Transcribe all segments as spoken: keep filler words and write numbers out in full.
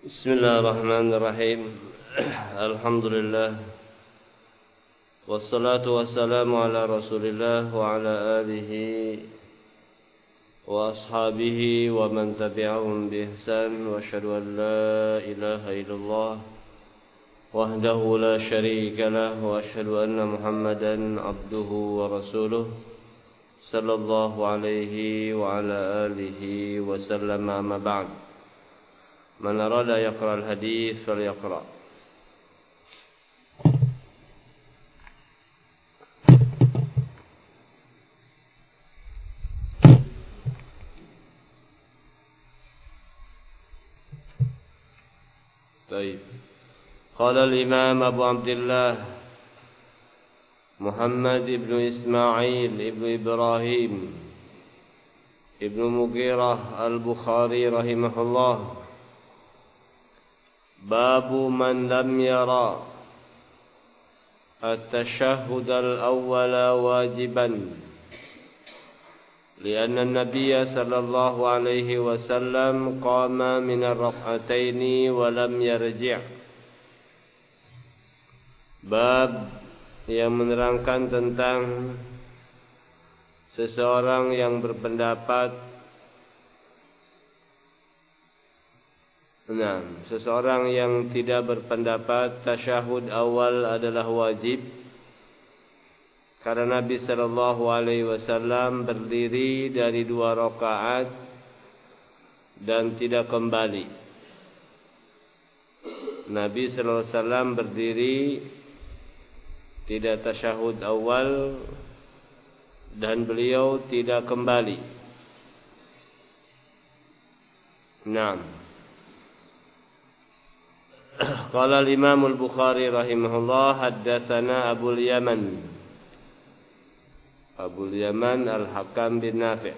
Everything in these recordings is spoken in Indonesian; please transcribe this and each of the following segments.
Bismillahirrahmanirrahim. Alhamdulillah. Wassalatu wassalamu ala Rasulillah wa ala alihi wa ashabihi wa man tabi'ahum bi ihsan wa asyhadu an la ilaha illallah wahdahu la syarika lah wa asyhadu anna Muhammadan abduhu wa rasuluh sallallahu alaihi wa ala alihi wa sallam. Amma ba'd. Man arada yaqra al-hadits falyaqra. Baik. Qala al-Imam Abu Abdullah Muhammad ibn Ismail ibn Ibrahim ibn Mughirah al-Bukhari rahimahullah. Babu man lam yara at-tashahhud al-awwal wajiban lianna an-nabiy sallallahu alaihi wasallam qama min ar-rak'ataini wa lam yarji'. Bab yang menerangkan tentang seseorang yang berpendapat Nah, seseorang yang tidak berpendapat tasyahud awal adalah wajib karena Nabi sallallahu alaihi wasallam berdiri dari dua rakaat dan tidak kembali. Nabi sallallahu alaihi wasallam berdiri tidak tasyahud awal dan beliau tidak kembali. Naam. Qala al-Imam al-Bukhari rahimahullah haddatsana Abu al-Yaman Abu al-Yaman al-Hakam bin Nafi'.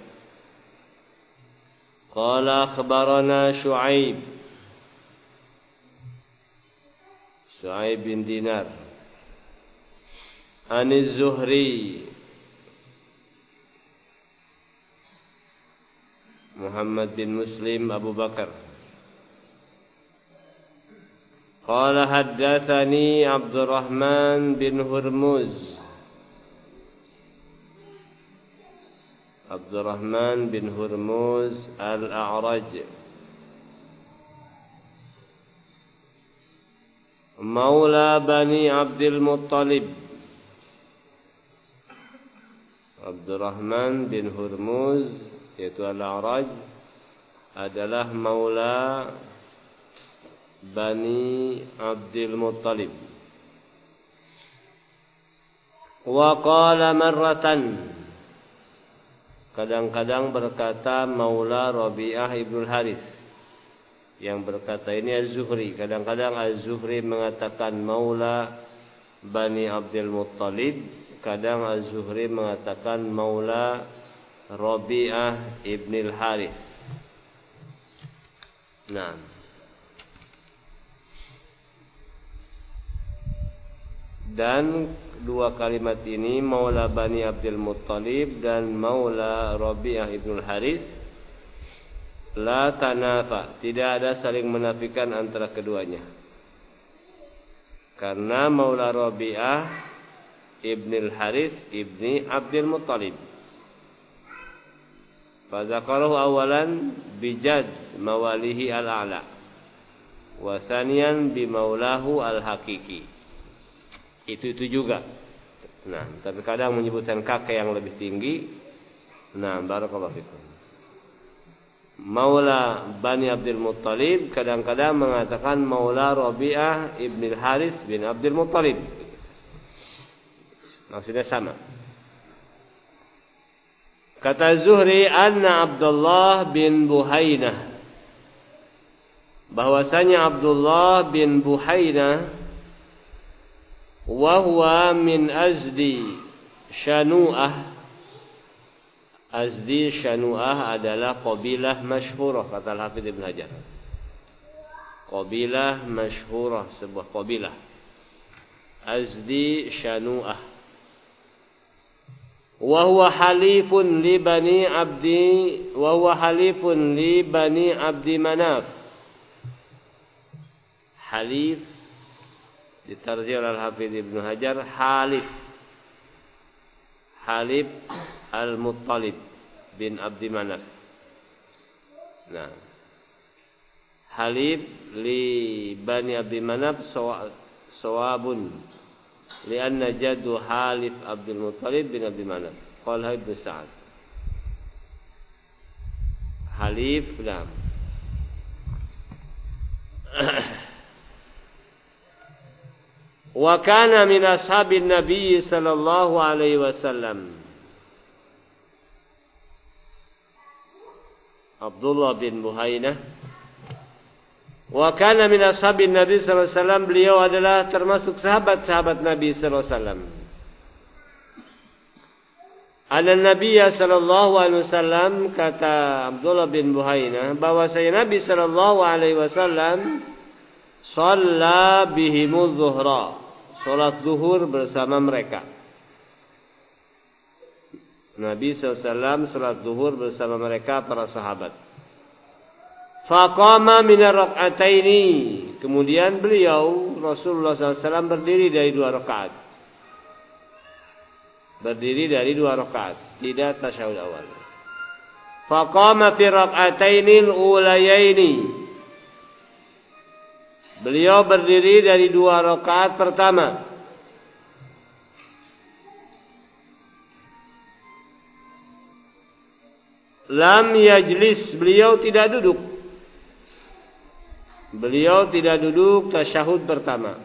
Qala akhbarana Shu'aib Shu'aib bin Dinar an az-Zuhri Muhammad bin Muslim Abu Bakar. Qala haddatsani Abdurrahman bin Hurmuz Abdurrahman bin Hurmuz al-A'raj Maula Bani Abdul Muttalib. Abdurrahman bin Hurmuz yaitu al-A'raj adalah maula Bani Abdul Muttalib. Wa qala marratan, kadang-kadang berkata maula Rabi'ah ibn Harith. Yang berkata ini Az-Zuhri. Kadang-kadang Az-Zuhri mengatakan maula Bani Abdul Muttalib. Kadang Az-Zuhri mengatakan maula Rabi'ah ibn Harith. Nah, dan dua kalimat ini maula Bani Abdul Muttalib dan maula Rabi'ah ibn Harith la tanafa, tidak ada saling menafikan antara keduanya. Karena maula Rabi'ah ibn Harith ibni Abdul Muttalib. Fadzakarahu awalan bijad mawalihi al-a'la wa thaniyan bimaulahu al-haqiqi. Itu-itu juga. Nah, tapi kadang menyebutkan kakek yang lebih tinggi. Nah, barakallahu fikum. Maula Bani Abdul Muttalib kadang-kadang mengatakan maula Rabi'ah ibn Harith bin Abdul Muttalib. Maksudnya sama. Kata Zuhri, anna Abdullah bin Buhainah, bahwasanya Abdullah bin Buhainah wa huwa min Azdi Shanu'ah. Azdi Shanu'ah adalah qabilah masyhurah kata Al-Hafidz Ibn Hajar. Qabilah masyhurah, sebuah qabilah. Azdi Shanu'ah. Wa huwa halifun li bani Abdi wa huwa halifun li bani Abdi Manaf. Halif ditarjih oleh Al-Hafidz Ibnu Hajar Halif. Halif Al-Muttalib bin Abdi Manaf. Nah, Halif li Bani Abdi Manaf sawabun lianna jaddu Halif Abdul Muttalib bin Abdi Manaf. Qala Ibnu Sa'ad. Halif lam. Wa kana min ashabin Nabi sallallahu alaihi wasallam Abdullah bin Buhainah. Wa kana min ashabin Nabi sallallahu alaihi wasallam, beliau adalah termasuk sahabat-sahabat Nabi sallallahu alaihi wasallam. Anna Nabiyya sallallahu alaihi wasallam, kata Abdullah bin Buhainah, bahwasanya Nabi sallallahu alaihi wasallam shalla bihimuz zuhra, salat zuhur bersama mereka. Nabi sallallahu alaihi wasallam salat zuhur bersama mereka para sahabat. Faqama min ar-rak'ataini, kemudian beliau Rasulullah sallallahu alaihi wasallam berdiri dari dua rakaat. Berdiri dari dua rakaat, tidak tasyahud awal. Faqama fi rak'ataini al-ulayaini, beliau berdiri dari dua rakaat pertama. Lam yajlis, beliau tidak duduk. Beliau tidak duduk tasyahud pertama.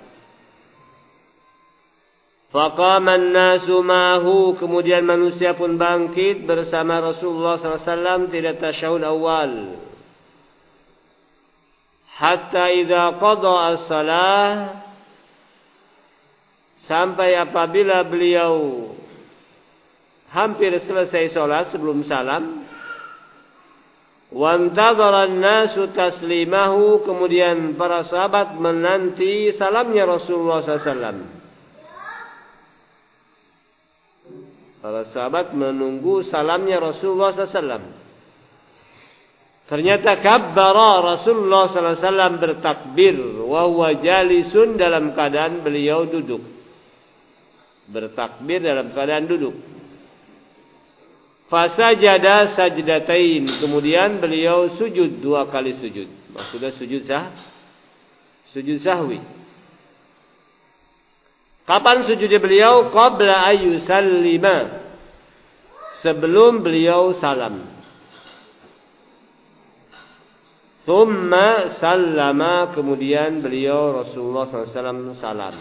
Faqama an-nasu ma'ahu, kemudian manusia pun bangkit bersama Rasulullah sallallahu alaihi wasallam, tidak tasyahud awal. Hatta idza qada as-salah, sampai apabila beliau hampir selesai salat sebelum salam. Wa antadhara an-nasu taslimahu, kemudian para sahabat menanti salamnya Rasulullah sallallahu alaihi wasallam. Para sahabat menunggu salamnya Rasulullah sallallahu alaihi wasallam. Ternyata kabbara Rasulullah sallallahu alaihi wasallam bertakbir wa huwa jalisun, dalam keadaan beliau duduk. Bertakbir dalam keadaan duduk. Fasajada sajdatain, kemudian beliau sujud dua kali sujud. Maksudnya sujud sah, sujud sahwi. Kapan sujudnya beliau? Qabla ayyusallima, sebelum beliau salam. Thumma sallama, kemudian beliau Rasulullah sallallahu alaihi wasallam salam.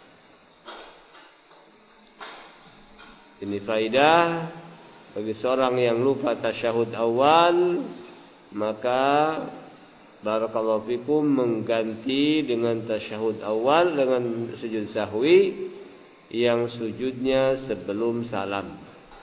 Ini faidah bagi seorang yang lupa tasyahud awal, maka barakallahu fikum mengganti dengan tasyahud awal dengan sujud sahwi yang sujudnya sebelum salam.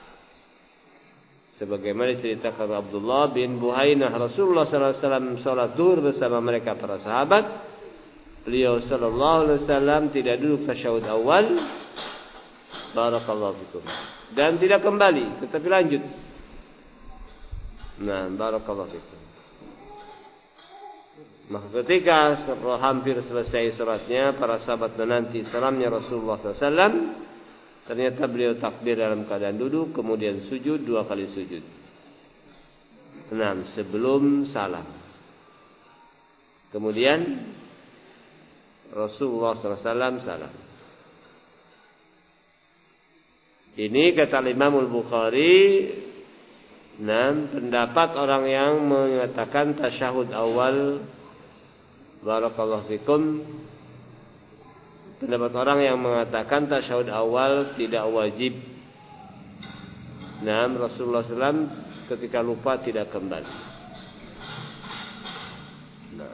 Sebagaimana diceritakan Abdullah bin Buhainah, Rasulullah sallallahu alaihi wasallam salat zuhur bersama mereka para sahabat. Beliau sallallahu alaihi wasallam tidak duduk tasyahud awal, barakallahu fikum, dan tidak kembali, tetapi lanjut. Nah, barakallahu fikum. Maka ketika hampir selesai salatnya, para sahabat menanti salamnya Rasulullah sallallahu alaihi wasallam. Ternyata beliau takbir dalam keadaan duduk, kemudian sujud dua kali sujud. Enam, sebelum salam. Kemudian Rasulullah sallallahu alaihi wasallam salam. Ini kata Imam Al-Bukhari, enam, pendapat orang yang mengatakan tasyahud awal, barakallahu fikum, pendapat orang yang mengatakan tasyahud awal tidak wajib. Nah, Rasulullah sallallahu alaihi wasallam ketika lupa tidak kembali. Nah.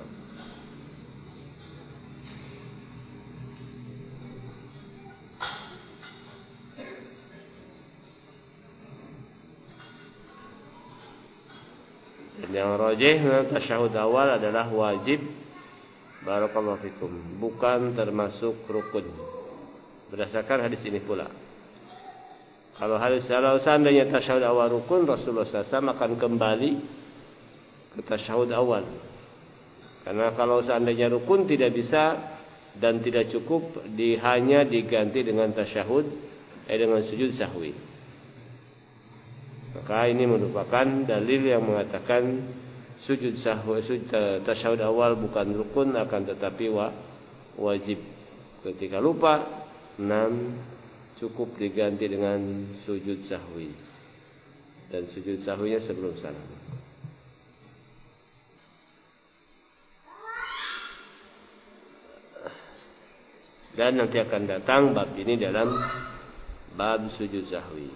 Dan yang rajih tasyahud awal adalah wajib, barakallahu fikum, bukan termasuk rukun, berdasarkan hadis ini pula. Kalau hadis kalau seandainya tasyahud awal rukun, Rasulullah sallallahu alaihi wasallam akan kembali ke tasyahud awal. Karena kalau seandainya rukun tidak bisa dan tidak cukup di, hanya diganti dengan tasyahud, eh dengan sujud sahwi. Maka ini merupakan dalil yang mengatakan sujud sahwi, sujud tasyahud awal bukan rukun akan tetapi wa, wajib. Ketika lupa, enam cukup diganti dengan sujud sahwi. Dan sujud sahwinya sebelum salam. Dan nanti akan datang bab ini dalam bab sujud sahwi.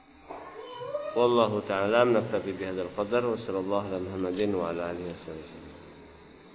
Wallahu ta'ala naktafi bihadzal qadar wa sallallahu ala Muhammadin wa ala alihi wasallam.